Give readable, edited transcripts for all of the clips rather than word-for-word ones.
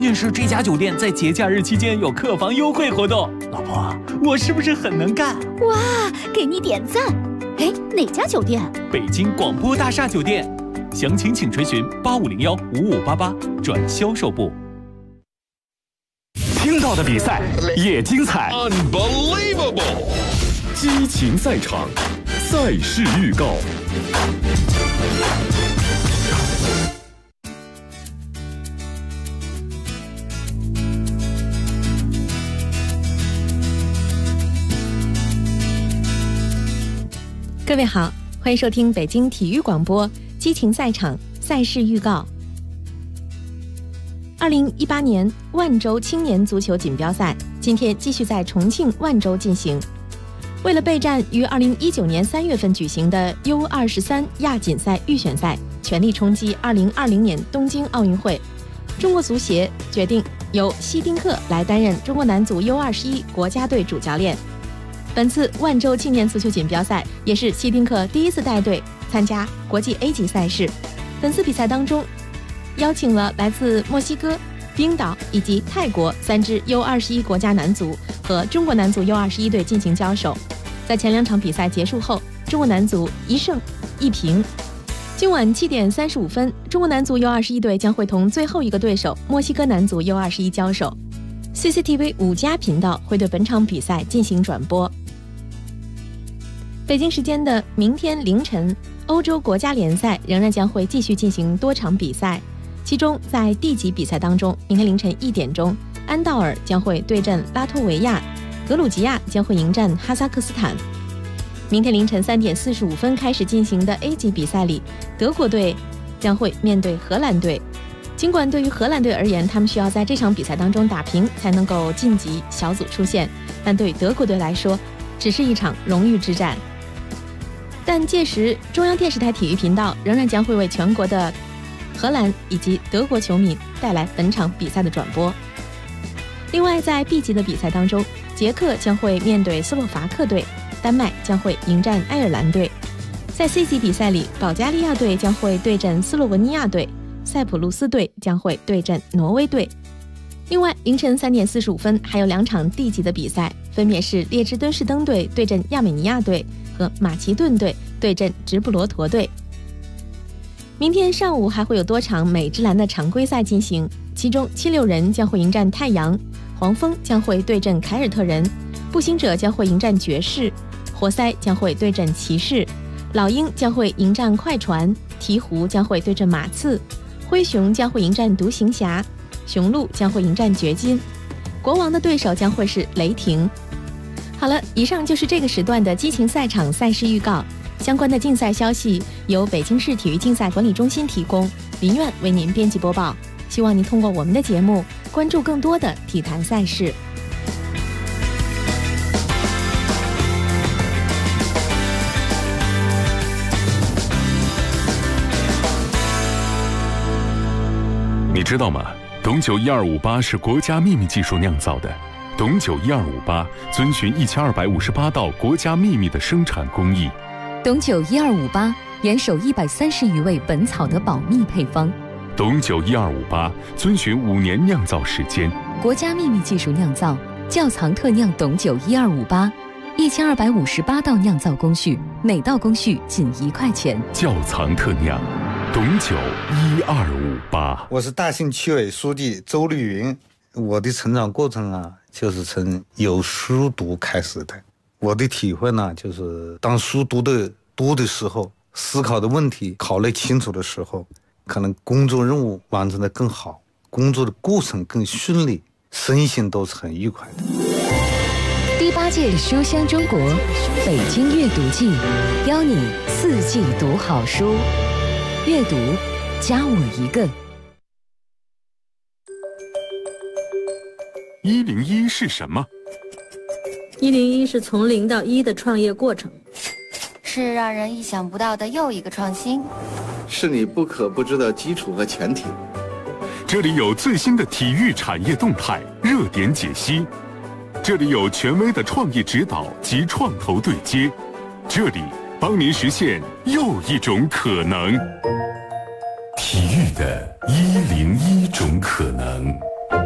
硬是这家酒店在节假日期间有客房优惠活动。老婆，我是不是很能干？ 哇，给你点赞！哎，哪家酒店？ 北京广播大厦酒店，详情请垂询85015588转销售部。 听到的比赛也精彩 ，Unbelievable！ 激情赛场，赛事预告。 各位好，欢迎收听北京体育广播激情赛场赛事预告。2018年万州青年足球锦标赛今天继续在重庆万州进行。为了备战于2019年3月份举行的 U23 亚锦赛预选赛，全力冲击2020年东京奥运会，中国足协决定由希丁克来担任中国男足 U21 国家队主教练。本次万州青年足球锦标赛也是希丁克第一次带队参加国际 A 级赛事。本次比赛当中，邀请了来自墨西哥、冰岛以及泰国3支 U21 国家男足和中国男足 U21 队进行交手。在前2场比赛结束后，中国男足1胜1平。今晚7点35分，中国男足 U21 队将会同最后一个对手墨西哥男足 U21 交手。CCTV 5家频道会对本场比赛进行转播。北京时间的明天凌晨，欧洲国家联赛仍然将会继续进行多场比赛，其中在 D 级比赛当中，明天凌晨1点钟，安道尔将会对阵拉脱维亚，格鲁吉亚将会迎战哈萨克斯坦。明天凌晨3点45分开始进行的 A 级比赛里，德国队将会面对荷兰队。尽管对于荷兰队而言，他们需要在这场比赛当中打平才能够晋级小组出线，但对于德国队来说，只是一场荣誉之战。但届时，中央电视台体育频道仍然将会为全国的荷兰以及德国球迷带来本场比赛的转播。另外，在 B 级的比赛当中，捷克将会面对斯洛伐克队，丹麦将会迎战爱尔兰队。在 C 级比赛里，保加利亚队将会对阵斯洛文尼亚队，塞浦路斯队将会对阵挪威队。另外，凌晨3点45分还有2场 D 级的比赛，分别是列支敦士登队对阵亚美尼亚队和马其顿队对阵直布罗陀队。明天上午还会有多场美职篮的常规赛进行，其中76人将会迎战太阳，黄蜂将会对阵凯尔特人，步行者将会迎战爵士，活塞将会对阵骑士，老鹰将会迎战快船，鹈鹕将会对阵马刺，灰熊将会迎战独行侠，雄鹿将会迎战掘金，国王的对手将会是雷霆。好了，以上就是这个时段的激情赛场赛事预告。相关的竞赛消息由北京市体育竞赛管理中心提供，林苑为您编辑播报。希望您通过我们的节目关注更多的体坛赛事。 你知道吗？董酒1258是国家秘密技术酿造的。董酒1258遵循1258道国家秘密的生产工艺。 董酒1258严守130余味本草的保密配方。 董酒1258遵循5年酿造时间， 国家秘密技术酿造，窖藏特酿董酒1258，1258道酿造工序，每道工序仅1块钱。 窖藏特酿，董酒1258。 我是大兴区委书记周绿云。我的成长过程啊，就是从有书读开始的。我的体会呢，就是当书读的多的时候，思考的问题考虑清楚的时候，可能工作任务完成的更好，工作的过程更顺利，身心都是很愉快的。 第8届书香中国北京阅读季，邀你4季读好书，阅读加我一个。 101是什么 ？101是从0到1的创业过程， 是让人意想不到的又一个创新， 是你不可不知的基础和前提。 这里有最新的体育产业动态热点解析，这里有权威的创意指导及创投对接，这里帮您实现又一种可能。 体育的101种可能。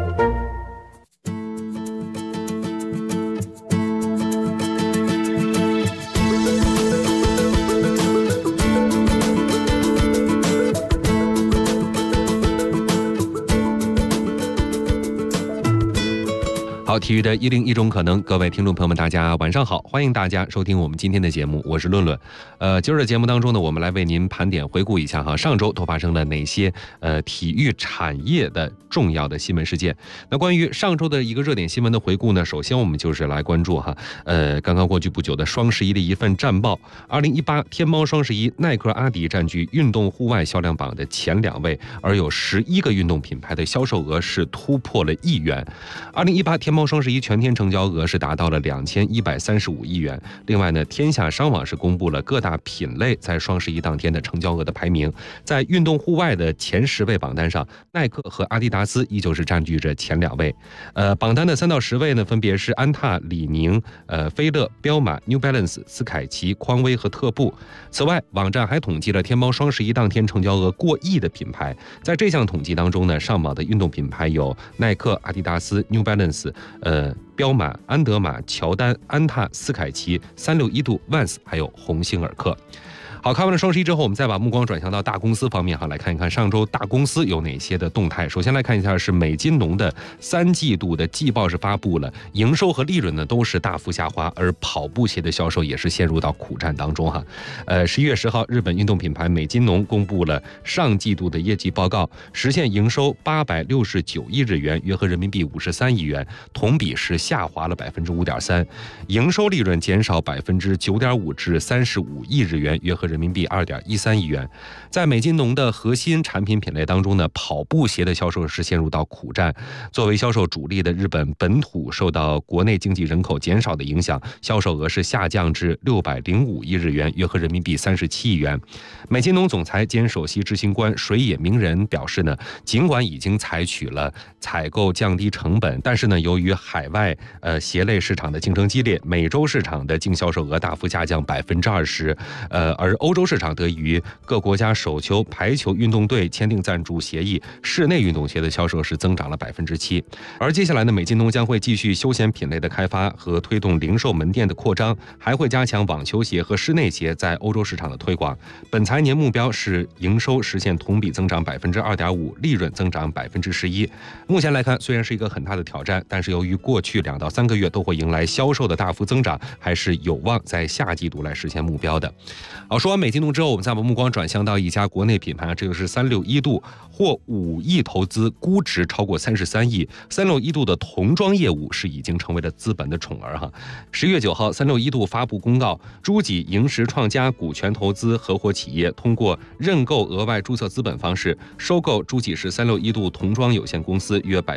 好，体育的101种可能，各位听众朋友们，大家晚上好，欢迎大家收听我们今天的节目，我是论论。今儿的节目当中呢，我们来为您盘点回顾一下哈，上周都发生了哪些体育产业的重要的新闻事件。那关于上周的一个热点新闻的回顾呢，首先我们就是来关注哈，刚刚过去不久的双11的一份战报，2018天猫双11，耐克、阿迪占据运动户外销量榜的前2位，而有11个运动品牌的销售额是突破了1亿元。2018天猫双11全天成交额是达到了2135亿元。另外呢，天下商网是公布了各大品类在双11当天的成交额的排名，在运动户外的前10位榜单上，耐克和阿迪达斯依旧是占据着前2位。榜单的3到10位呢，分别是安踏、李宁、飞乐、彪马、New Balance、斯凯奇、匡威和特步。此外，网站还统计了天猫双11当天成交额过亿的品牌。在这项统计当中呢，上榜的运动品牌有耐克、阿迪达斯、New Balance、彪马、安德玛、乔丹、安踏、斯凯奇、361度、Vans 还有鸿星尔克。好，看完了双11之后，我们再把目光转向到大公司方面哈，来看一看上周大公司有哪些的动态。首先来看一下是美津浓的3季度的季报是发布了，营收和利润呢都是大幅下滑，而跑步鞋的销售也是陷入到苦战当中哈。11月10号，日本运动品牌美津浓公布了上季度的业绩报告，实现营收869亿日元，约合人民币53亿元，同比是下滑了5.3%，营收利润减少9.5%至35亿日元，约合人民币2.13亿元。在美津浓的核心产品品类当中呢，跑步鞋的销售是陷入到苦战。作为销售主力的日本本土，受到国内经济人口减少的影响，销售额是下降至605亿日元，约合人民币37亿元。美津浓总裁兼首席执行官水野明人表示呢，尽管已经采取了采购降低成本，但是呢，由于海外鞋类市场的竞争激烈，美洲市场的净销售额大幅下降20%，而欧洲市场得益于各国家手球、排球运动队签订赞助协议，室内运动鞋的销售是增长了7%。而接下来呢，美津浓将会继续休闲品类的开发和推动零售门店的扩张，还会加强网球鞋和室内鞋在欧洲市场的推广。本财年目标是营收实现同比增长2.5%，利润增长11%。目前来看，虽然是一个很大的挑战，但是由于过去2到3个月都会迎来销售的大幅增长，还是有望在下季度来实现目标的。好，说完美津浓之后，我们再把目光转向到一家国内品牌，这就是361度，获5亿投资，估值超过33亿。361度的童装业务是已经成为了资本的宠儿哈。10月9号，361度发布公告，诸暨盈实创佳股权投资合伙企业通过认购额外注册资本方式，收购诸暨市361度童装有限公司约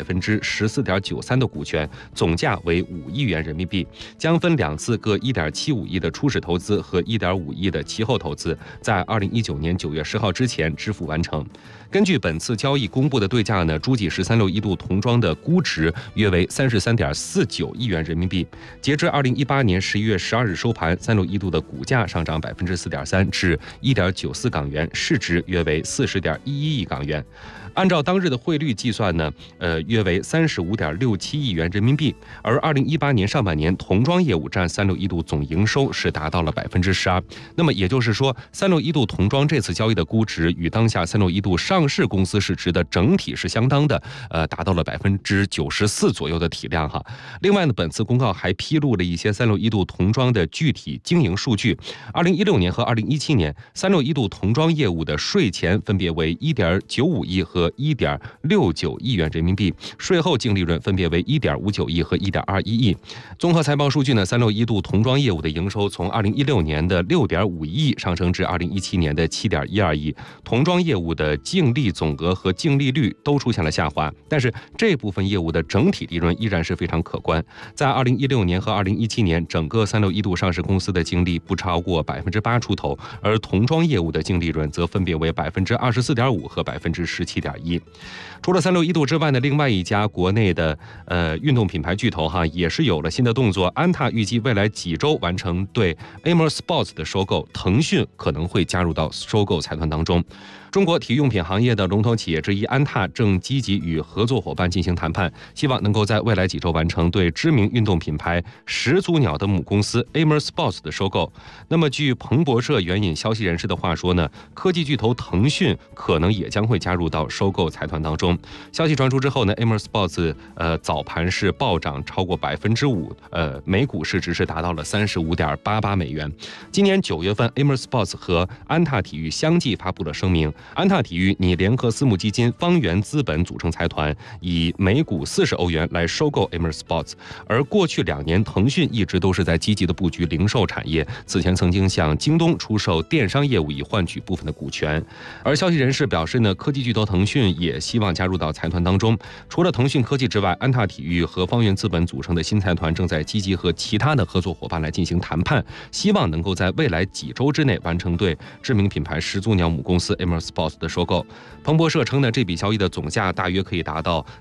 14.93%的股权，总价为5亿元人民币，将分2次各1.75亿的初始投资和1.5亿的其后投资，在2019年9月10号之前支付完成。根据本次交易公布的对价呢，诸暨市361度童装的估值约为33.49亿元人民币。截至2018年11月12日收盘，361度的股价上涨4.3%至1.94港元，市值约为40.11亿港元。按照当日的汇率计算呢，约为35.67亿元人民币。而2018年上半年，童装业务占361度总营收是达到了12%。那么也就是说，361度童装这次交易的估值与当下361度上市公司市值的整体是相当的，达到了94%左右的体量哈。另外呢，本次公告还披露了一些361度童装的具体经营数据。2016年和2017年，361度童装业务的税前分别为1.95亿和1.69亿元人民币，税后净利润分别为1.59亿和1.21亿。综合财报数据呢，361度童装业务的营收从2016年的6.5亿上升至2017年的7.12亿，童装业务的净利总额和净利率都出现了下滑，但是这部分业务的整体利润依然是非常可观。在2016年和2017年，整个361度上市公司的净利不超过8%出头，而童装业务的净利润则分别为24.5%和17.1%。除了361度之外呢，另外一家国内的运动品牌巨头哈也是有了新的动作。安踏预计未来几周完成对 Amer Sports 的收购，腾讯可能会加入到收购财团当中。 中国体育用品行业的龙头企业之一安踏正积极与合作伙伴进行谈判，希望能够在未来几周完成对知名运动品牌始祖鸟的母公司 Amer Sports 的收购。那么据彭博社援引消息人士的话说呢，科技巨头腾讯可能也将会加入到收购财团当中。消息传出之后呢 ，Amer Sports 早盘是暴涨超过5%，每股市值是达到了35.88美元。今年9月份 ，Amer Sports 和安踏体育相继发布了声明，安踏体育拟联合私募基金方圆资本组成财团，以每股40欧元来收购 Amer Sports。而过去2年，腾讯一直都是在积极的布局零售产业，此前曾经向京东出售电商业务以换取部分的股权。而消息人士表示呢，科技巨头腾讯也希望加入到财团当中。除了腾讯科技之外，安踏体育和方圆资本组成的新财团正在积极和其他的合作伙伴来进行谈判，希望能够在未来几周之内完成对知名品牌始祖鸟母公司 Amer Sports 的收购。彭博社称呢，这笔交易的总价大约可以达到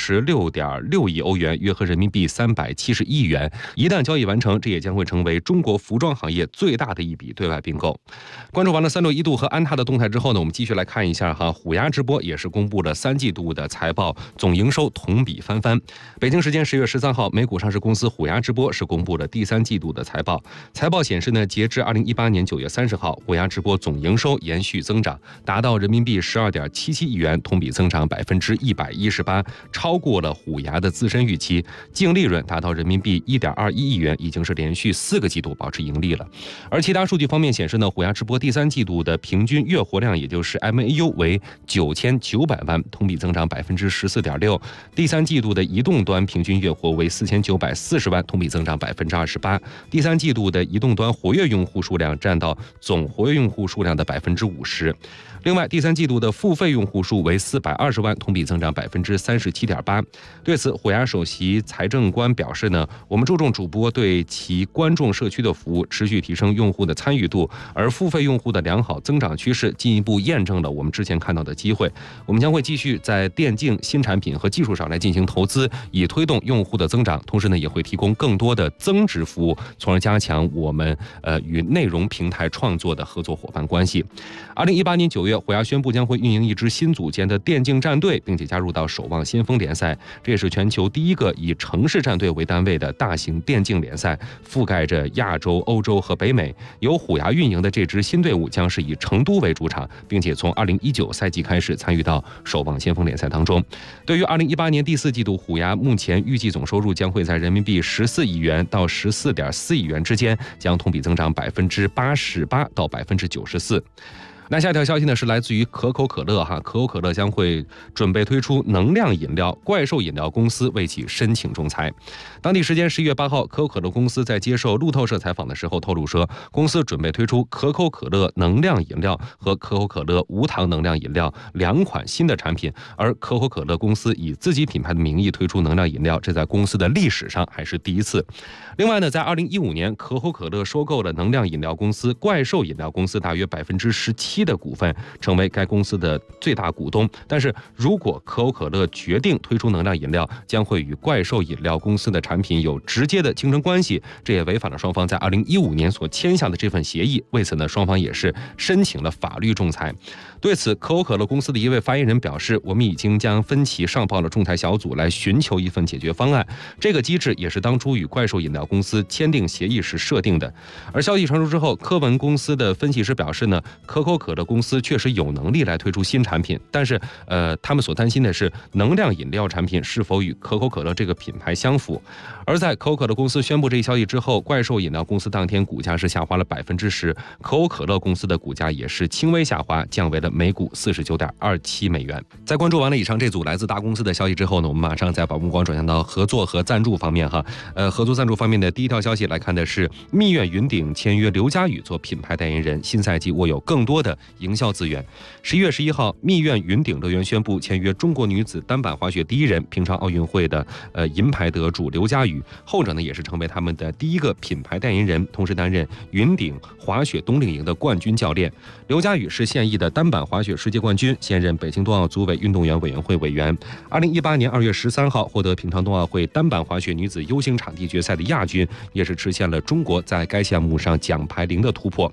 46.6亿欧元，约合人民币370亿元。一旦交易完成，这也将会成为中国服装行业最大的一笔对外并购。关注完了361度和安踏的动态之后呢，我们继续来看一下虎牙直播也是公布了3季度的财报，总营收同比翻番。北京时间10月13号，美股上市公司虎牙直播是公布了第3季度的财报。财报显示呢，截至2018年9月30号，虎牙直播总营收延续增长，达到人民币12.77亿元，同比增长118%，超过了虎牙的自身预期。净利润达到人民币1.21亿元，已经是连续4个季度保持盈利了。而其他数据方面显示呢，虎牙直播第3季度的平均月活量，也就是 MAU 为9900万，同比增长14.6%。第3季度的移动端平均月活为4940万，同比增长28%。第3季度的移动端活跃用户数量占到总活跃用户数量的50%。另外，第3季度的付费用户数为420万，同比增长37.8%。对此，虎牙首席财政官表示呢，我们注重主播对其观众社区的服务，持续提升用户的参与度，而付费用户的良好增长趋势进一步验证了我们之前看到的机会。我们将会继续在电竞新产品和技术上来进行投资，以推动用户的增长，同时呢，也会提供更多的增值服务，从而加强我们与内容平台创作的合作伙伴关系。2018年9月，虎牙宣布将会运营一支新组建的电竞战队，并且加入到守望先锋联赛，这也是全球第一个以城市战队为单位的大型电竞联赛，覆盖着亚洲、欧洲和北美。由虎牙运营的这支新队伍将是以成都为主场，并且从2019赛季开始参与到守望先锋联赛当中。对于2018年第4季度，虎牙目前预计总收入将会在人民币14亿元到14.4亿元之间，将同比增长88%到94%。那下条消息呢是来自于可口可乐可口可乐将会准备推出能量饮料，怪兽饮料公司为其申请仲裁。当地时间11月8号，可口可乐公司在接受路透社采访的时候透露说，公司准备推出可口可乐能量饮料和可口可乐无糖能量饮料2款新的产品，而可口可乐公司以自己品牌的名义推出能量饮料，这在公司的历史上还是第一次。另外呢，在2015年，可口可乐收购了能量饮料公司怪兽饮料公司大约17%的股份，成为该公司的最大股东。但是如果可口可乐决定推出能量饮料，将会与怪兽饮料公司的产品有直接的竞争关系，这也违反了双方在2015年所签下的这份协议。为此呢，双方也是申请了法律仲裁。对此，可口可乐公司的一位发言人表示，我们已经将分歧上报了仲裁小组，来寻求一份解决方案。这个机制也是当初与怪兽饮料公司签订协议时设定的。而消息传出之后，科文公司的分析师表示呢，可口可乐公司确实有能力来推出新产品，但是他们所担心的是能量饮料产品是否与可口可乐这个品牌相符。而在可口可乐公司宣布这一消息之后，怪兽饮料公司当天股价是下滑了10%，可口可乐公司的股价也是轻微下滑，降为了每股49.27美元。在关注完了以上这组来自大公司的消息之后呢，我们马上再把目光转向到合作和赞助方面合作赞助方面的第一条消息来看的是蜜苑云顶签约刘佳宇做品牌代言人，新赛季握有更多的营销资源。11月11号，蜜苑云顶乐园宣布签约中国女子单板滑雪第一人，平昌奥运会的银牌得主刘佳宇，后者呢也是成为他们的第一个品牌代言人，同时担任云顶滑雪冬令营的冠军教练。刘佳宇是现役的单板滑雪世界冠军，现任北京冬奥组委运动员委员会委员。2018年2月13号获得平昌冬奥会单板滑雪女子 U 型场地决赛的亚军，也是实现了中国在该项目上奖牌零的突破。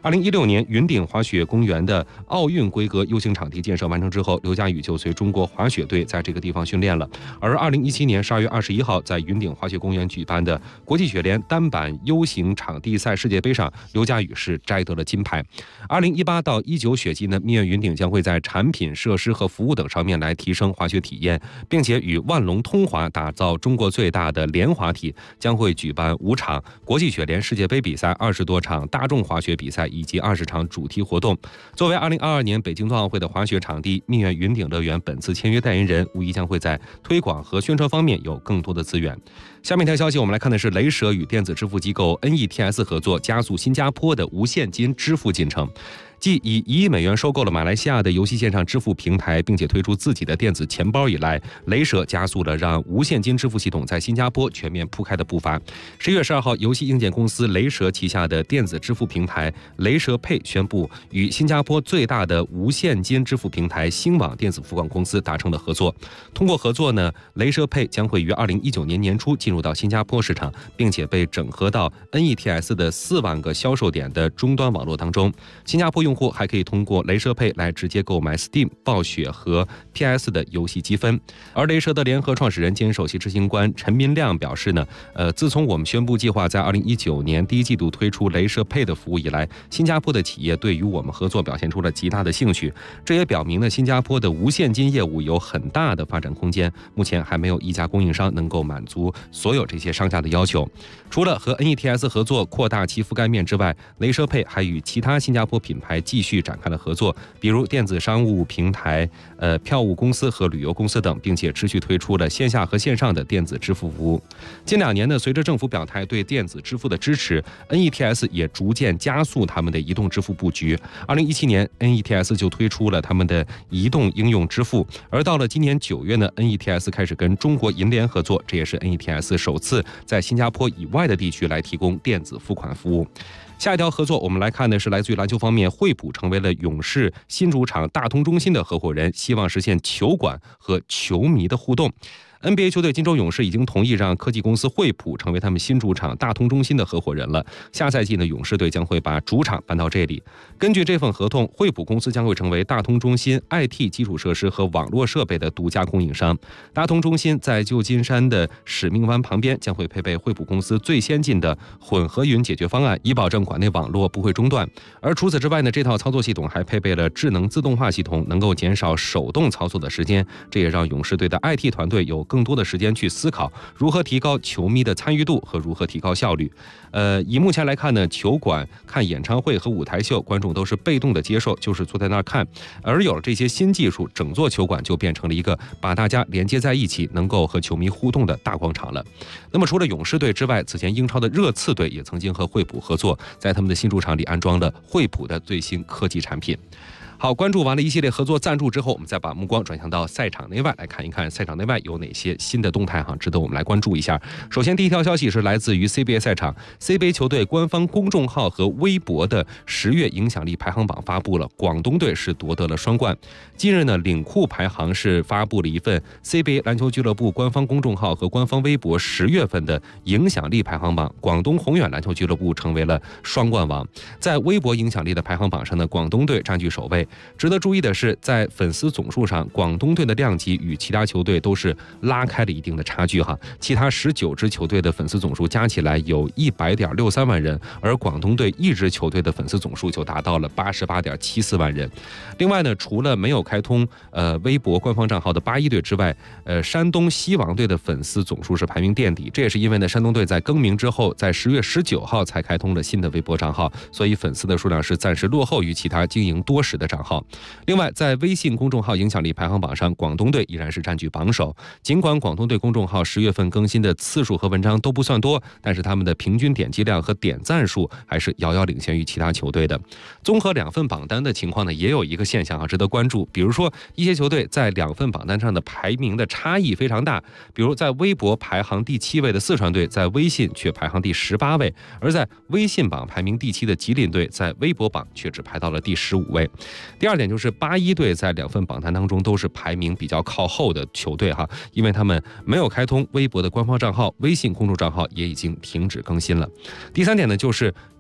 2016年，云顶滑雪公园的奥运规格 U 型场地建设完成之后，刘佳宇就随中国滑雪队在这个地方训练了。而2017年12月21号，在云顶滑雪公园举办的国际雪联单板 U 型场地赛世界杯上，刘佳宇是摘得了金牌。2018到19雪季呢，蜜月云顶将会在产品、设施和服务等方面来提升滑雪体验，并且与万隆通滑打造中国最大的联滑体，将会举办5场国际雪联世界杯比赛、20多场大众滑雪比赛以及20场主题活动。作为2022年北京冬奥会的滑雪场地，蜜月云顶乐园本次签约代言人，无疑将会在推广和宣传方面有更多的资源。下面一条消息，我们来看的是雷蛇与电子支付机构 NETS 合作，加速新加坡的无现金支付进程。继以1亿美元收购了马来西亚的游戏线上支付平台，并且推出自己的电子钱包以来，雷蛇加速了让无现金支付系统在新加坡全面铺开的步伐。11月12号，游戏硬件公司雷蛇旗下的电子支付平台雷蛇 Pay 宣布与新加坡最大的无现金支付平台星网电子付款公司达成了合作。通过合作呢，雷蛇 Pay 将会于2019年年初进入到新加坡市场，并且被整合到 NETS 的4万个销售点的终端网络当中。新加坡用户还可以通过雷蛇 Pay 来直接购买 Steam、暴雪和 PS 的游戏积分。而雷蛇的联合创始人兼首席执行官陈民亮表示呢，自从我们宣布计划在2019年第1季度推出雷蛇 Pay 的服务以来，新加坡的企业对于我们合作表现出了极大的兴趣。这也表明了新加坡的无现金业务有很大的发展空间。目前还没有一家供应商能够满足所有这些商家的要求。除了和 NETS 合作扩大其覆盖面之外，雷蛇 Pay 还与其他新加坡品牌继续展开了合作，比如电子商务平台、票务公司和旅游公司等，并且持续推出了线下和线上的电子支付服务。近2年呢，随着政府表态对电子支付的支持 ，NETS 也逐渐加速他们的移动支付布局。2017年 ，NETS 就推出了他们的移动应用支付，而到了今年9月呢 ，NETS 开始跟中国银联合作，这也是 NETS 首次在新加坡以外的地区来提供电子付款服务。下一条合作，我们来看的是来自于篮球方面，惠普成为了勇士新主场大通中心的合伙人，希望实现球馆和球迷的互动。NBA 球队金州勇士已经同意让科技公司惠普成为他们新主场大通中心的合伙人了。下赛季呢，勇士队将会把主场搬到这里。根据这份合同，惠普公司将会成为大通中心 IT 基础设施和网络设备的独家供应商。大通中心在旧金山的使命湾旁边，将会配备惠普公司最先进的混合云解决方案，以保证馆内网络不会中断。而除此之外呢，这套操作系统还配备了智能自动化系统，能够减少手动操作的时间。这也让勇士队的 IT 团队有更多的时间去思考如何提高球迷的参与度和如何提高效率。以目前来看呢，球馆看演唱会和舞台秀，观众都是被动的接受，就是坐在那儿看。而有了这些新技术，整座球馆就变成了一个把大家连接在一起，能够和球迷互动的大广场了。那么除了勇士队之外，此前英超的热刺队也曾经和惠普合作，在他们的新主场里安装了惠普的最新科技产品。好，关注完了一系列合作赞助之后，我们再把目光转向到赛场内外，来看一看赛场内外有哪些新的动态值得我们来关注一下。首先，第一条消息是来自于 CBA 赛场 ，CBA 球队官方公众号和微博的10月影响力排行榜发布了，广东队是夺得了双冠。近日呢，领库排行是发布了一份 CBA 篮球俱乐部官方公众号和官方微博10月份的影响力排行榜，广东宏远篮球俱乐部成为了双冠王。在微博影响力的排行榜上呢，广东队占据首位。值得注意的是，在粉丝总数上，广东队的量级与其他球队都是拉开了一定的差距其他19支球队的粉丝总数加起来有100.63万人，而广东队1支球队的粉丝总数就达到了88.74万人。另外呢，除了没有开通微博官方账号的81队之外，山东西王队的粉丝总数是排名垫底，这也是因为呢，山东队在更名之后，在10月19号才开通了新的微博账号，所以粉丝的数量是暂时落后于其他经营多时的账号。另外，在微信公众号影响力排行榜上，广东队依然是占据榜首。尽管广东队公众号10月份更新的次数和文章都不算多，但是他们的平均点击量和点赞数还是遥遥领先于其他球队的。综合2份榜单的情况呢，也有一个现象值得关注，比如说一些球队在2份榜单上的排名的差异非常大，比如在微博排行第7位的四川队，在微信却排行第18位，而在微信榜排名第7的吉林队，在微博榜却只排到了第15位。第二点就是81队在2份榜单当中都是排名比较靠后的球队因为他们没有开通微博的官方账号，微信公众账号也已经停止更新了。第三点呢，就是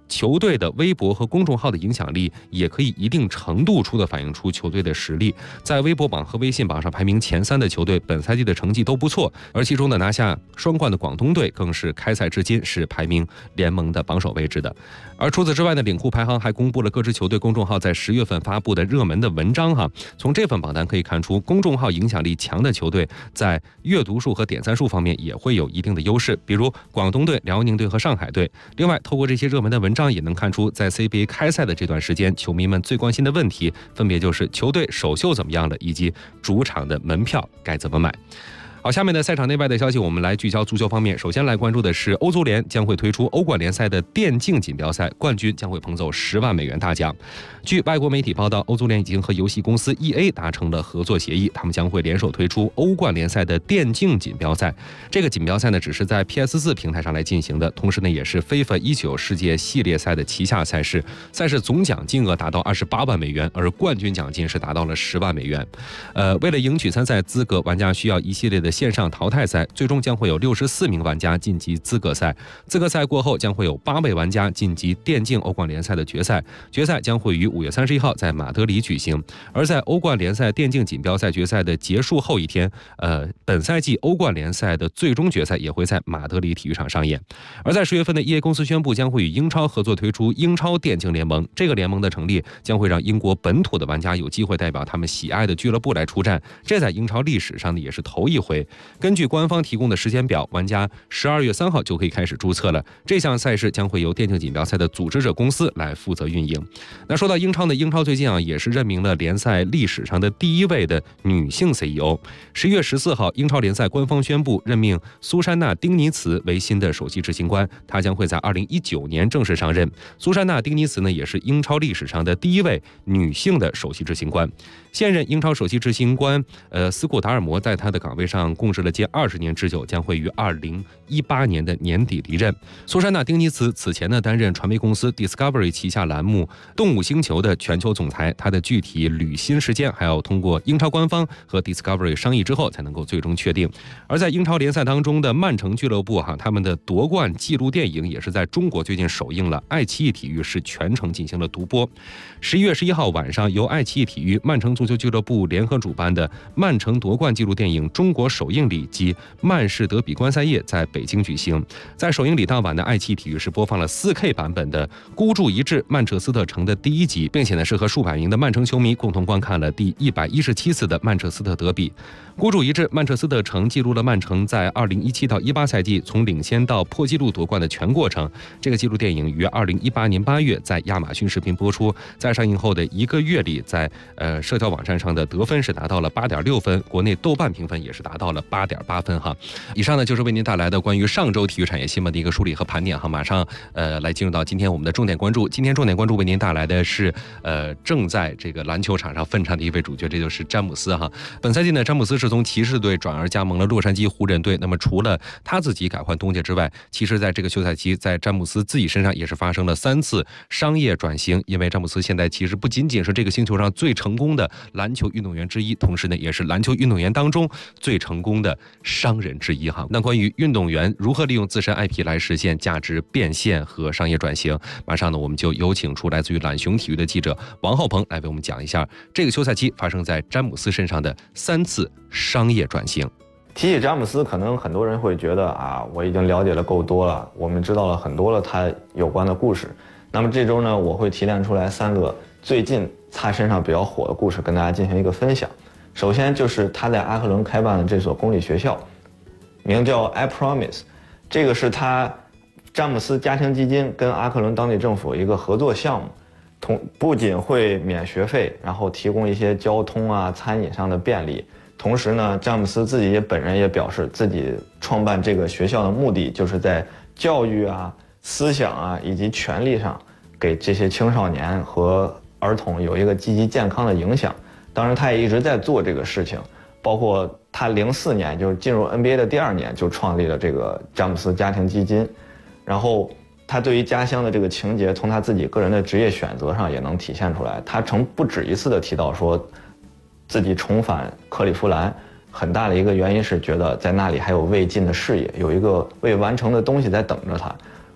球队的微博和公众号的影响力也可以一定程度的反映出球队的实力。在微博榜和微信榜上排名前3的球队，本赛季的成绩都不错，而其中的拿下双冠的广东队更是开赛至今是排名联盟的榜首位置的。而除此之外呢，领库排行还公布了各支球队公众号在10月份发布的热门的文章哈。从这份榜单可以看出，公众号影响力强的球队在阅读数和点赞数方面也会有一定的优势，比如广东队、辽宁队和上海队。另外，透过这些热门的文章也能看出，在 CBA 开赛的这段时间，球迷们最关心的问题分别就是球队首秀怎么样了，以及主场的门票该怎么买。好，下面的赛场内外的消息，我们来聚焦足球方面。首先来关注的是欧足联将会推出欧冠联赛的电竞锦标赛，冠军将会捧走10万美元大奖。据外国媒体报道，欧足联已经和游戏公司 EA 达成了合作协议，他们将会联手推出欧冠联赛的电竞锦标赛。这个锦标赛呢，只是在 PS4 平台上来进行的，同时呢，也是 FIFA 19世界系列赛的旗下赛事。赛事总奖金额达到28万美元，而冠军奖金是达到了10万美元。为了赢取参赛资格，玩家需要一系列的线上淘汰赛，最终将会有64名玩家晋级资格赛。资格赛过后，将会有8位玩家晋级电竞欧冠联赛的决赛。决赛将会于5月31号在马德里举行。而在欧冠联赛电竞锦标赛决赛的结束后一天，本赛季欧冠联赛的最终决赛也会在马德里体育场上演。而在10月份的 EA 公司宣布，将会与英超合作推出英超电竞联盟。这个联盟的成立将会让英国本土的玩家有机会代表他们喜爱的俱乐部来出战，这在英超历史上呢也是头一回。根据官方提供的时间表，玩家12月3号就可以开始注册了。这项赛事将会由电竞锦标赛的组织者公司来负责运营。那说到英超呢，英超最近也是任命了联赛历史上的第1位的女性 CEO。11月14号，英超联赛官方宣布任命苏珊娜·丁尼茨为新的首席执行官，她将会在2019年正式上任。苏珊娜·丁尼茨呢，也是英超历史上的第1位女性的首席执行官。现任英超首席执行官斯库达尔摩在他的岗位上供职了近20年之久，将会于2018年的年底离任。苏珊娜·丁尼茨此前呢担任传媒公司 Discovery 旗下栏目动物星球的全球总裁，他的具体履新时间还要通过英超官方和 Discovery 商议之后才能够最终确定。而在英超联赛当中的曼城俱乐部他们的夺冠纪录电影也是在中国最近首映了，爱奇艺体育是全程进行了独播。11月11号晚上，由爱奇艺体育、曼城足球俱乐部联合主办的曼城夺冠纪录电影中国首映礼及曼市德比观赛夜在北京举行。在首映礼当晚的爱奇艺体育是播放了4K 版本的孤注一掷曼彻斯特城的第1集，并且呢是和数百名的曼城球迷共同观看了第117次的曼彻斯特德比。孤注一掷曼彻斯特城记录了曼城在2017到18赛季从领先到破纪录夺冠的全过程。这个纪录电影于2018年8月在亚马逊视频播出，在上映后的1个月里，在社交网站上的得分是达到了8.6分，国内豆瓣评分也是达到了8.8分哈。以上呢就是为您带来的关于上周体育产业新闻的一个梳理和盘点哈。马上来进入到今天我们的重点关注。今天重点关注为您带来的是正在这个篮球场上奋战的一位主角，这就是詹姆斯哈。本赛季呢，詹姆斯是从骑士队转而加盟了洛杉矶湖人队。那么除了他自己改换东家之外，其实在这个休赛期，在詹姆斯自己身上也是发生了3次商业转型。因为詹姆斯现在其实不仅仅是这个星球上最成功的篮球运动员之一，同时呢也是篮球运动员当中最成功的商人之一哈。那关于运动员如何利用自身 IP 来实现价值变现和商业转型，马上呢我们就有请出来自于懒熊体育的记者王浩鹏来为我们讲一下这个休赛期发生在詹姆斯身上的3次商业转型。 提起詹姆斯，可能很多人会觉得我已经了解的够多了，我们知道了很多了他有关的故事。那么这周呢，我会提炼出来3个最近他身上比较火的故事，跟大家进行一个分享。首先就是他在阿克伦开办的这所公立学校，名叫 I Promise， 这个是他詹姆斯家庭基金跟阿克伦当地政府一个合作项目，不仅会免学费，然后提供一些交通餐饮上的便利。同时呢，詹姆斯自己本人也表示，自己创办这个学校的目的就是在教育思想以及权利上给这些青少年和儿童有一个积极健康的影响。当然他也一直在做这个事情，包括他04年就是进入 NBA 的第2年就创立了这个詹姆斯家庭基金。然后他对于家乡的这个情结从他自己个人的职业选择上也能体现出来。他曾不止一次的提到说自己重返克利夫兰很大的一个原因是觉得在那里还有未尽的事业，有一个未完成的东西在等着他。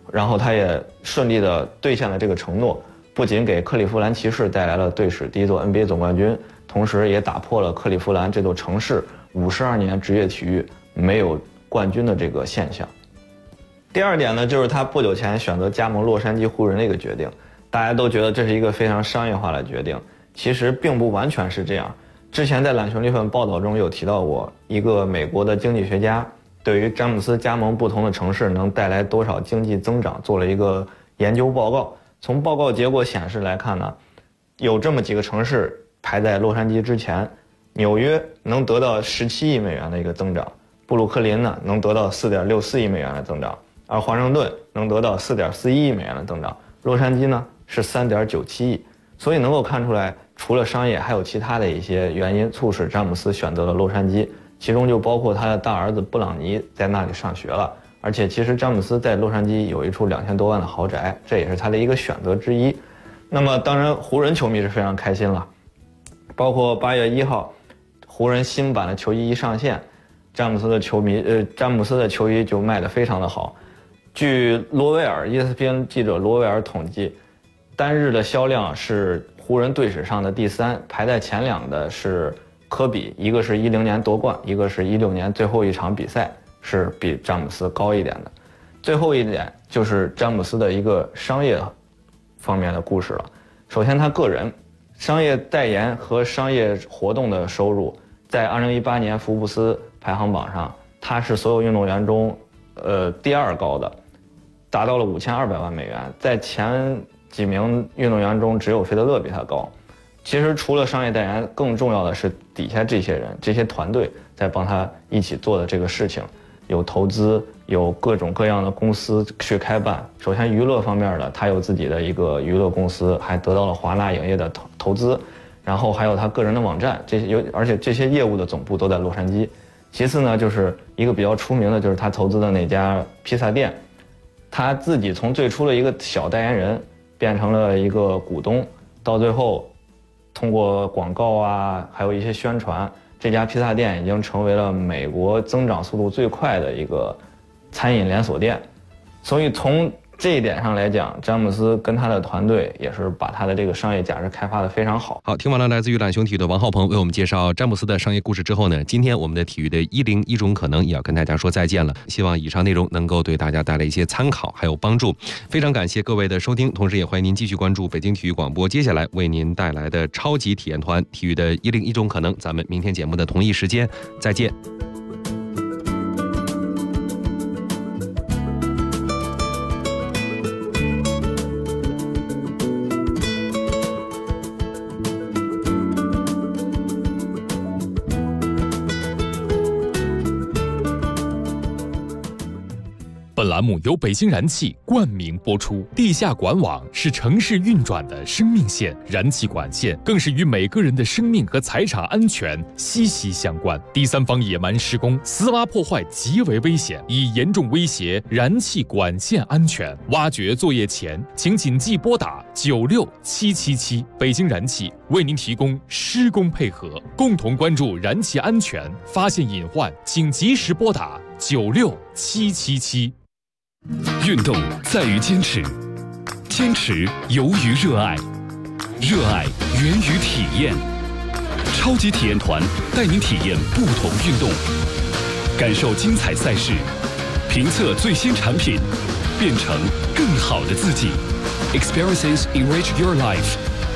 然后他也顺利地兑现了这个承诺，不仅给克利夫兰骑士带来了队史第一座 NBA 总冠军，同时也打破了克利夫兰这座城市52年职业体育没有冠军的这个现象。第二点呢，就是他不久前选择加盟洛杉矶湖人的一个决定，大家都觉得这是一个非常商业化的决定，其实并不完全是这样。之前在懒熊这份报道中有提到过，一个美国的经济学家对于詹姆斯加盟不同的城市能带来多少经济增长做了一个研究报告。从报告结果显示来看呢，有这么几个城市排在洛杉矶之前，纽约能得到17亿美元的一个增长，布鲁克林呢能得到4.64亿美元的增长，而华盛顿能得到4.41亿美元的增长，洛杉矶呢是3.97亿。所以能够看出来，除了商业，还有其他的一些原因促使詹姆斯选择了洛杉矶，其中就包括他的大儿子布朗尼在那里上学了。而且其实詹姆斯在洛杉矶有一处2000多万的豪宅，这也是他的一个选择之一。那么当然湖人球迷是非常开心了，包括8月1号湖人新版的球衣一上线，詹姆斯的球衣就卖得非常的好。据罗威尔 ESPN 记者罗威尔统计，单日的销量是湖人队史上的第3，排在前2的是科比，一个是10年夺冠，一个是16年最后一场比赛，是比詹姆斯高一点的。最后一点就是詹姆斯的一个商业方面的故事了。首先他个人商业代言和商业活动的收入，在2018年福布斯排行榜上，他是所有运动员中第2高的，达到了5200万美元，在前几名运动员中只有费德勒比他高。其实除了商业代言，更重要的是底下这些人这些团队在帮他一起做的这个事情，有投资，有各种各样的公司去开办。首先娱乐方面的，他有自己的一个娱乐公司，还得到了华纳影业的投资，然后还有他个人的网站，而且这些业务的总部都在洛杉矶。其次呢，就是一个比较出名的，就是他投资的那家披萨店，他自己从最初的一个小代言人变成了一个股东，到最后通过广告啊，还有一些宣传，这家披萨店已经成为了美国增长速度最快的一个餐饮连锁店。所以从这一点上来讲，詹姆斯跟他的团队也是把他的这个商业价值开发得非常好。 好，听完了来自于懒熊体育的王浩鹏为我们介绍詹姆斯的商业故事之后呢，今天我们的体育的101种可能也要跟大家说再见了。希望以上内容能够对大家带来一些参考还有帮助。非常感谢各位的收听，同时也欢迎您继续关注北京体育广播接下来为您带来的超级体验团体育的101种可能。咱们明天节目的同一时间再见。 本栏目由北京燃气冠名播出。地下管网是城市运转的生命线，燃气管线更是与每个人的生命和财产安全息息相关。第三方野蛮施工、私挖破坏极为危险，已严重威胁燃气管线安全。挖掘作业前，请谨记拨打96777。北京燃气为您提供施工配合，共同关注燃气安全，发现隐患请及时拨打96777。 运动在于坚持，坚持由于热爱，热爱源于体验。超级体验团带您体验不同运动，感受精彩赛事，评测最新产品，变成更好的自己。Experiences enrich your life。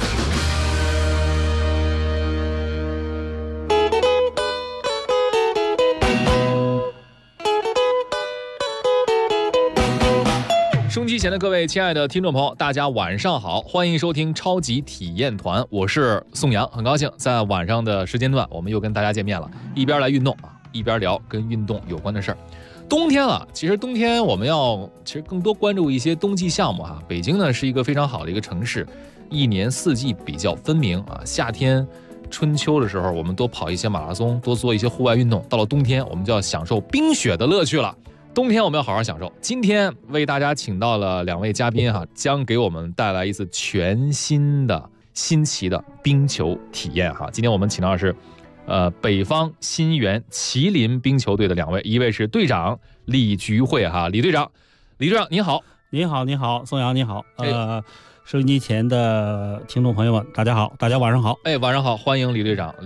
收音机前的各位亲爱的听众朋友，大家晚上好，欢迎收听超级体验团，我是宋阳，很高兴在晚上的时间段我们又跟大家见面了，一边来运动一边聊跟运动有关的事儿。冬天了，其实冬天我们要更多关注一些冬季项目哈。北京呢是一个非常好的一个城市，一年四季比较分明啊。夏天春秋的时候我们多跑一些马拉松，多做一些户外运动，到了冬天我们就要享受冰雪的乐趣了。冬天我们要好好享受。今天为大家请到了2位嘉宾哈，将给我们带来一次全新的新奇的冰球体验哈。今天我们请到的是北方新源麒麟冰球队的2位，一位是队长李菊慧哈，李队长您好。 你好，你好，宋阳，你好。收音机前的听众朋友们，大家好，大家晚上好。 晚上好，欢迎李队长。